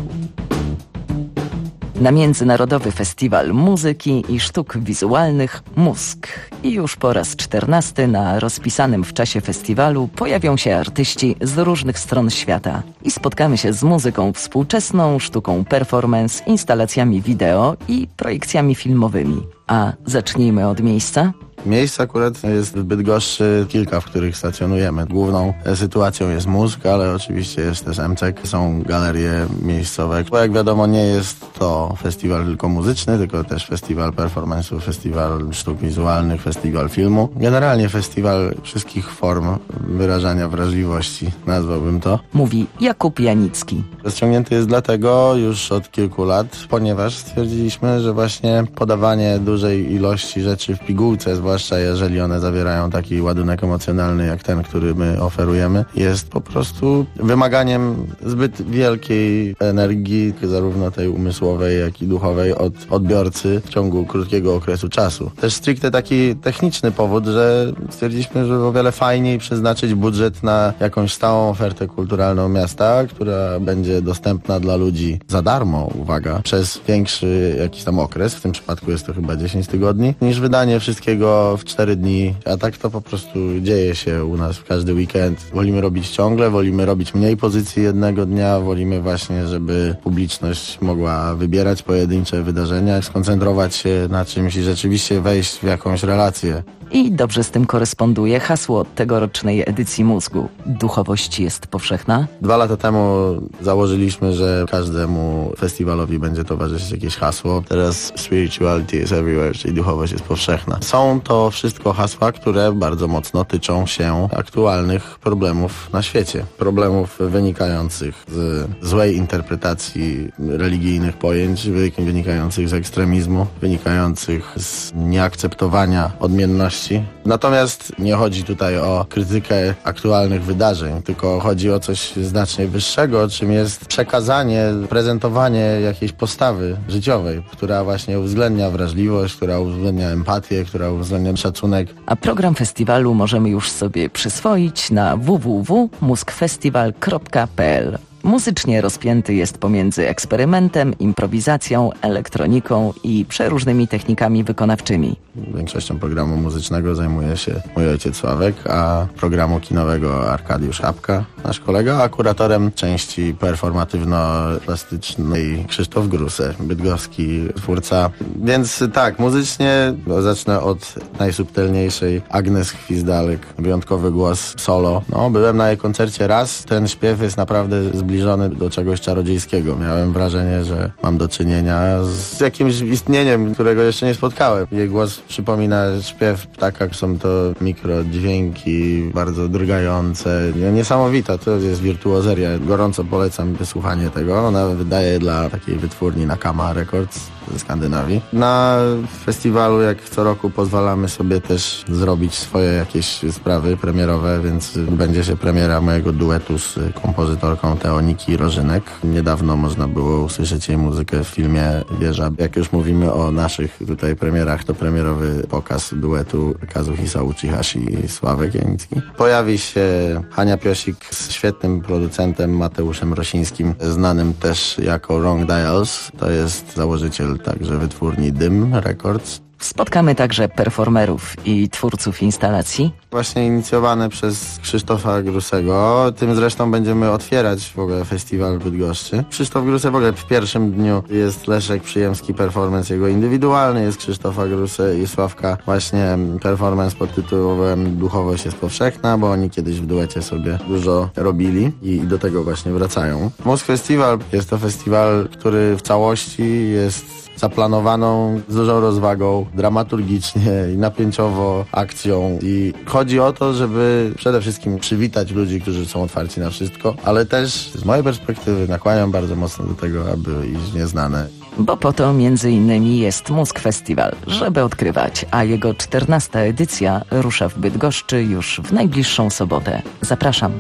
Na Międzynarodowy Festiwal Muzyki i Sztuk Wizualnych MUZK. I już po raz 14 na rozpisanym w czasie festiwalu pojawią się artyści z różnych stron świata. I spotkamy się z muzyką współczesną, sztuką performance, instalacjami wideo i projekcjami filmowymi. A zacznijmy od miejsca. Miejsc akurat jest w Bydgoszczy kilka, w których stacjonujemy. Główną sytuacją jest Mózg, ale oczywiście jest też MCEK, są galerie miejscowe. Bo jak wiadomo, nie jest to festiwal tylko muzyczny, tylko też festiwal performance'u, festiwal sztuk wizualnych, festiwal filmu. Generalnie festiwal wszystkich form wyrażania wrażliwości, nazwałbym to. Mówi Jakub Janicki. Rozciągnięty jest dlatego już od kilku lat, ponieważ stwierdziliśmy, że właśnie podawanie dużej ilości rzeczy w pigułce, zwłaszcza jeżeli one zawierają taki ładunek emocjonalny jak ten, który my oferujemy, jest po prostu wymaganiem zbyt wielkiej energii, zarówno tej umysłowej, jak i duchowej od odbiorcy w ciągu krótkiego okresu czasu. Też stricte taki techniczny powód, że stwierdziliśmy, że o wiele fajniej przeznaczyć budżet na jakąś stałą ofertę kulturalną miasta, która będzie dostępna dla ludzi za darmo, uwaga, przez większy jakiś tam okres, w tym przypadku jest to chyba 10 tygodni, niż wydanie wszystkiego w 4 dni, a tak to po prostu dzieje się u nas w każdy weekend. Wolimy robić ciągle, wolimy robić mniej pozycji jednego dnia, wolimy właśnie, żeby publiczność mogła wybierać pojedyncze wydarzenia, skoncentrować się na czymś i rzeczywiście wejść w jakąś relację. I dobrze z tym koresponduje hasło tegorocznej edycji Mózgu. Duchowość jest powszechna? 2 lata temu założyliśmy, że każdemu festiwalowi będzie towarzyszyć jakieś hasło. Teraz spirituality is everywhere, czyli duchowość jest powszechna. Są to wszystko hasła, które bardzo mocno tyczą się aktualnych problemów na świecie. Problemów wynikających z złej interpretacji religijnych pojęć, wynikających z ekstremizmu, wynikających z nieakceptowania odmienności. Natomiast nie chodzi tutaj o krytykę aktualnych wydarzeń, tylko chodzi o coś znacznie wyższego, czym jest przekazanie, prezentowanie jakiejś postawy życiowej, która właśnie uwzględnia wrażliwość, która uwzględnia empatię, która uwzględnia szacunek. A program festiwalu możemy już sobie przyswoić na www.muskfestival.pl. Muzycznie rozpięty jest pomiędzy eksperymentem, improwizacją, elektroniką i przeróżnymi technikami wykonawczymi. Większością programu muzycznego zajmuje się mój ojciec Sławek, a programu kinowego Arkadiusz Apka, nasz kolega, a kuratorem części performatywno-plastycznej Krzysztof Gruse, bydgoski twórca. Więc tak, muzycznie zacznę od najsubtelniejszej Agnes Gwizdalek, wyjątkowy głos solo. Byłem na jej koncercie raz, ten śpiew jest naprawdę zbliżony do czegoś czarodziejskiego. Miałem wrażenie, że mam do czynienia z jakimś istnieniem, którego jeszcze nie spotkałem. Jej głos przypomina śpiew ptaka, są to mikrodźwięki, bardzo drgające. Niesamowita, to jest wirtuozeria. Gorąco polecam wysłuchanie tego. Ona wydaje dla takiej wytwórni Nakama Records ze Skandynawii. Na festiwalu, jak co roku, pozwalamy sobie też zrobić swoje jakieś sprawy premierowe, więc będzie się premiera mojego duetu z kompozytorką Teoniki Rożynek. Niedawno można było usłyszeć jej muzykę w filmie Wieża. Jak już mówimy o naszych tutaj premierach, to premierowy pokaz duetu Kazuhisa Uchihashi i Sławek Janicki. Pojawi się Hania Piosik z świetnym producentem Mateuszem Rosińskim, znanym też jako Wrong Dials. To jest założyciel także wytwórni Dym Records. Spotkamy także performerów i twórców instalacji. Właśnie inicjowane przez Krzysztofa Grusego. Tym zresztą będziemy otwierać w ogóle festiwal w Bydgoszczy. Krzysztof Gruse w ogóle w pierwszym dniu jest Leszek Przyjemski performance jego indywidualny, jest Krzysztofa Gruse i Sławka właśnie performance pod tytułem Duchowość jest powszechna, bo oni kiedyś w duecie sobie dużo robili i do tego właśnie wracają. Mózg Festiwal jest to festiwal, który w całości jest zaplanowaną z dużą rozwagą, dramaturgicznie i napięciowo akcją i chodzi o to, żeby przede wszystkim przywitać ludzi, którzy są otwarci na wszystko, ale też z mojej perspektywy nakłaniam bardzo mocno do tego, aby iść nieznane. Bo po to między innymi jest Mózg Festiwal, żeby odkrywać, a jego 14. edycja rusza w Bydgoszczy już w najbliższą sobotę. Zapraszam.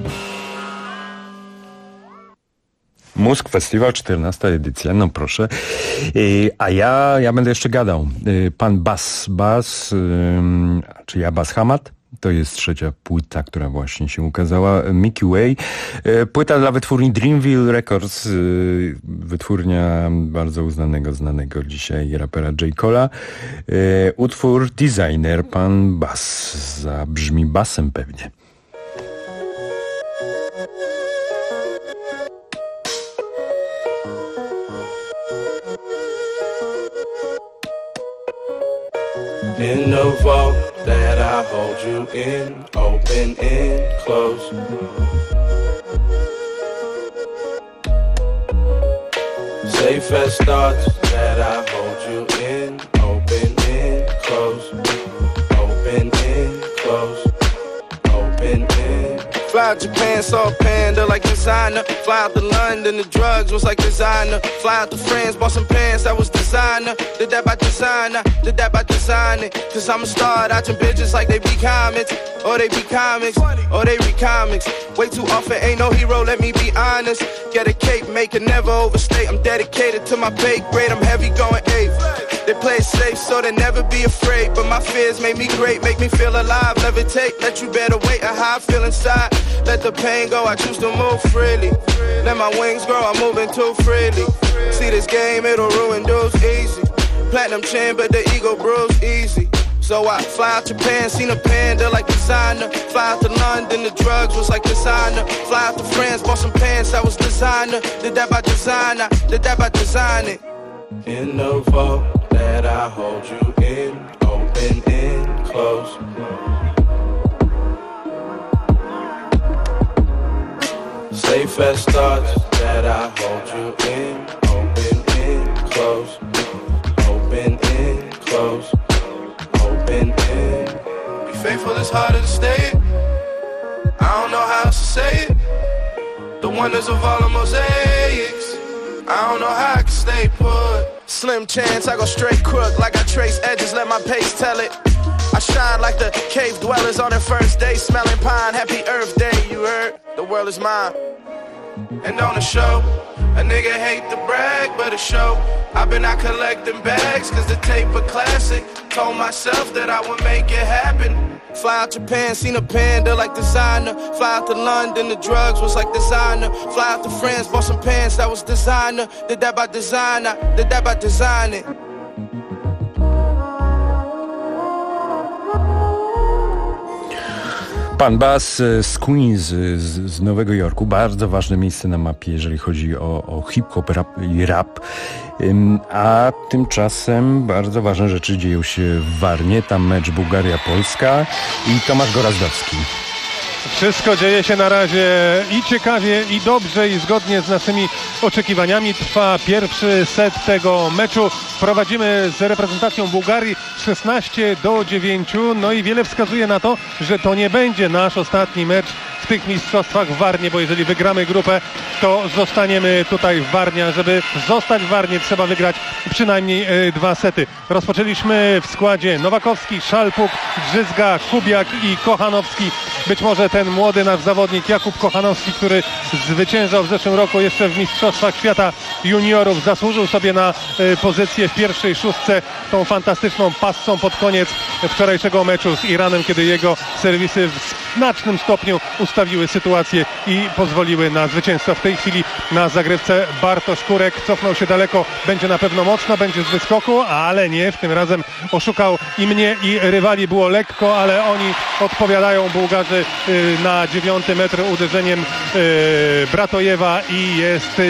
Mózg Festiwal, 14. edycja, no proszę. A ja będę jeszcze gadał. Pan Bass, czyli Abbas Hamad, to jest 3. płyta, która właśnie się ukazała. Mickey Way. Płyta dla wytwórni Dreamville Records, wytwórnia bardzo znanego dzisiaj rapera J. Cola. Utwór Designer, pan Bass. Zabrzmi basem pewnie. Bend over, that I hold you in, open and close. Safe as thoughts that I hold you in, open and close, open and close, open and. Fly out Japan, saw a panda like designer. Fly out to London, the drugs was like designer. Fly out to France, bought some pants that was designer. Did that by designer, did that by designing. Cause I'm a star, dodging bitches like they be comics. Or they be comics, or they read comics. Way too often, ain't no hero, let me be honest. Get a cake, make it never overstate. I'm dedicated to my bake grade, I'm heavy going eighth. They play it safe, so they never be afraid. But my fears make me great, make me feel alive. Levitate, let you better wait, how I feel inside. Let the pain go, I choose to move freely. Let my wings grow, I'm moving too freely. See this game, it'll ruin dudes easy. Platinum chin, but the ego bruise easy. So I fly out Japan, seen a panda like designer. Fly out to London, the drugs was like designer. Fly out to France, bought some pants that was designer. Did that by designer, did that by designing. In the vault that I hold you in, open and close. Safe as thoughts that I hold you in, open and close, open and close, open and. Be faithful, it's harder to stay it. I don't know how else to say it. The wonders of all the mosaics. I don't know how I can stay put. Slim chance, I go straight crook like I trace edges, let my pace tell it. I shine like the cave dwellers on their first day, smelling pine, happy Earth Day, you heard? The world is mine. And on the show, a nigga hate to brag, but a show. I've been out collecting bags, cause the tape a classic. Told myself that I would make it happen. Fly out Japan, seen a panda like designer. Fly out to London, the drugs was like designer. Fly out to France, bought some pants that was designer. Did that by designer, did that by designing. Pan Bass z Queens z Nowego Jorku, bardzo ważne miejsce na mapie, jeżeli chodzi o hip-hop i rap. A tymczasem bardzo ważne rzeczy dzieją się w Warnie, tam mecz Bułgaria-Polska i Tomasz Gorazdowski. Wszystko dzieje się na razie i ciekawie, i dobrze, i zgodnie z naszymi oczekiwaniami. Trwa pierwszy set tego meczu. Prowadzimy z reprezentacją Bułgarii 16-9. No i wiele wskazuje na to, że to nie będzie nasz ostatni mecz w tych mistrzostwach w Warnie, bo jeżeli wygramy grupę, to zostaniemy tutaj w Warnie. A żeby zostać w Warnie, trzeba wygrać przynajmniej 2 sety. Rozpoczęliśmy w składzie Nowakowski, Szalpuk, Drzyzga, Kubiak i Kochanowski. Być może ten młody nasz zawodnik Jakub Kochanowski, który zwyciężał w zeszłym roku jeszcze w Mistrzostwach Świata Juniorów, zasłużył sobie na pozycję w pierwszej szóstce tą fantastyczną passą pod koniec wczorajszego meczu z Iranem, kiedy jego serwisy w znacznym stopniu ustawiły sytuację i pozwoliły na zwycięstwo. W tej chwili na zagrywce Bartosz Kurek cofnął się daleko, będzie na pewno mocno, będzie z wyskoku, ale nie, w tym razem oszukał i mnie, i rywali. Było lekko, ale oni odpowiadają, Bułgarzy, na 9 metr uderzeniem Bratojewa i jest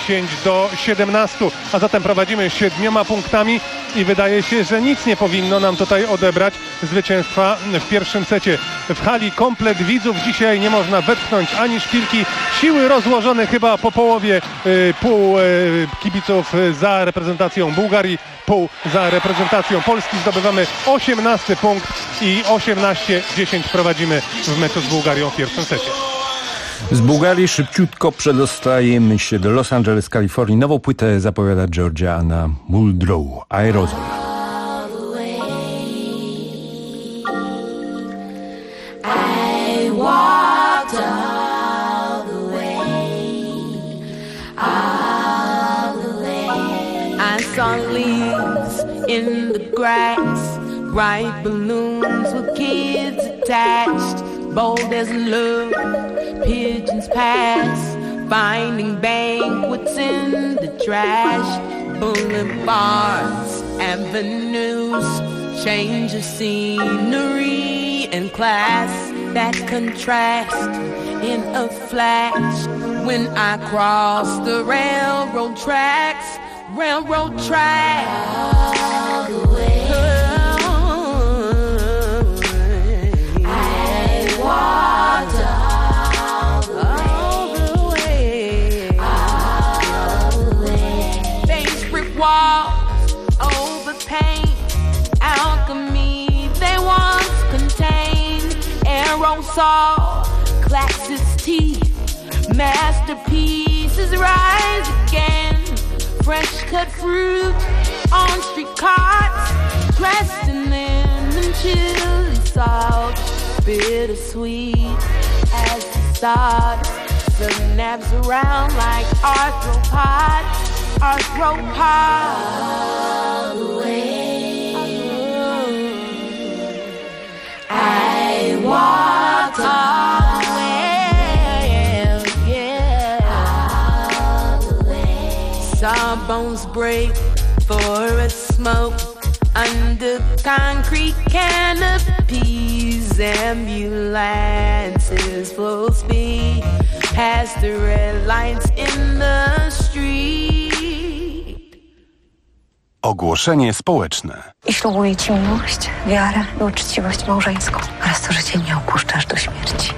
10-17, a zatem prowadzimy 7 punktami i wydaje się, że nic nie powinno nam tutaj odebrać zwycięstwa w pierwszym secie. W hali komplet widzów, dzisiaj nie można wepchnąć ani szpilki, siły rozłożone chyba po połowie, pół kibiców za reprezentacją Bułgarii, pół za reprezentacją Polski. Zdobywamy 18 punkt i 18-10 prowadzimy w meczu z Bułgarią w pierwszym secie. Z Bułgarii szybciutko przedostajemy się do Los Angeles, Kalifornii. Nową płytę zapowiada Georgiana Muldrow, Aerozol. Leaves in the grass, bright balloons with kids attached, bold as love, pigeons pass, finding banquets in the trash, boulevards, avenues, change of scenery and class that contrast in a flash when I cross the railroad tracks. All the way. saw clacks its teeth. Masterpieces rise again. Fresh cut fruit on street carts, dressed in lemon chili salt, bittersweet as the stars. The nabs around like arthropods. All the way I walked all the way, yeah. All the way. Saw bones break for a smoke under concrete canopies. Ambulances full speed past the red lights in the street. Ogłoszenie społeczne. I ślubuję ci miłość, wiarę i uczciwość małżeńską oraz to, że cię nie opuszczasz do śmierci.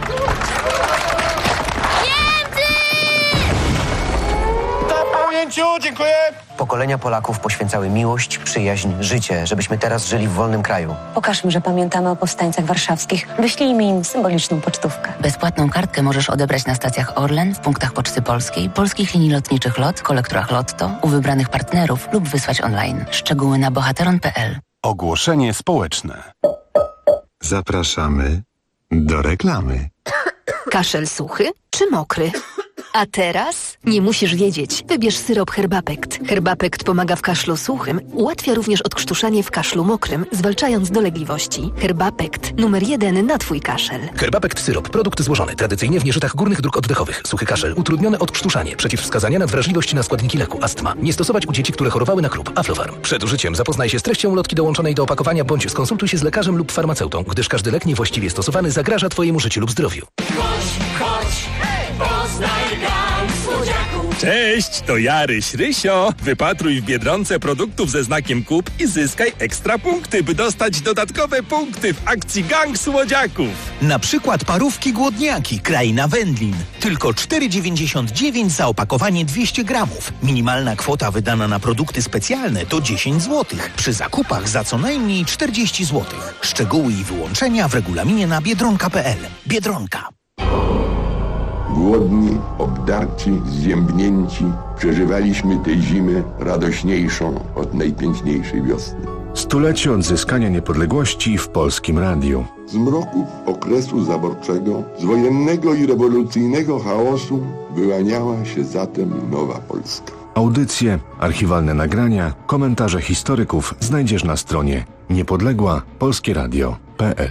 Dziękuję. Pokolenia Polaków poświęcały miłość, przyjaźń, życie, żebyśmy teraz żyli w wolnym kraju. Pokażmy, że pamiętamy o powstańcach warszawskich. Wyślijmy im symboliczną pocztówkę. Bezpłatną kartkę możesz odebrać na stacjach Orlen, w punktach Poczty Polskiej, polskich linii lotniczych LOT, kolektorach Lotto, u wybranych partnerów lub wysłać online. Szczegóły na bohateron.pl. Ogłoszenie społeczne. Zapraszamy do reklamy. Kaszel suchy czy mokry? A teraz nie musisz wiedzieć. Wybierz syrop Herbapekt. Herbapekt pomaga w kaszlu suchym, ułatwia również odkrztuszanie w kaszlu mokrym, zwalczając dolegliwości. Herbapekt, numer 1 na twój kaszel. Herbapekt syrop, produkt złożony tradycyjnie w nieżytach górnych dróg oddechowych. Suchy kaszel, utrudnione odkrztuszanie, przeciwwskazania na wrażliwość na składniki leku, astma. Nie stosować u dzieci, które chorowały na KRUP. Aflofarm. Przed użyciem zapoznaj się z treścią ulotki dołączonej do opakowania bądź skonsultuj się z lekarzem lub farmaceutą, gdyż każdy lek niewłaściwie stosowany zagraża twojemu życiu lub zdrowiu. Chodź, poznaj gang słodziaków. Cześć, to ja, Rysio. Wypatruj w Biedronce produktów ze znakiem KUP i zyskaj ekstra punkty, by dostać dodatkowe punkty w akcji Gang Słodziaków. Na przykład parówki głodniaki, kraina wędlin. Tylko 4,99 za opakowanie 200 gramów. Minimalna kwota wydana na produkty specjalne to 10 zł. Przy zakupach za co najmniej 40 zł. Szczegóły i wyłączenia w regulaminie na biedronka.pl. Biedronka. Głodni, obdarci, zziębnięci, przeżywaliśmy tę zimę radośniejszą od najpiękniejszej wiosny. Stulecie odzyskania niepodległości w Polskim Radiu. Z mroków okresu zaborczego, z wojennego i rewolucyjnego chaosu wyłaniała się zatem nowa Polska. Audycje, archiwalne nagrania, komentarze historyków znajdziesz na stronie niepodległapolskieradio.pl.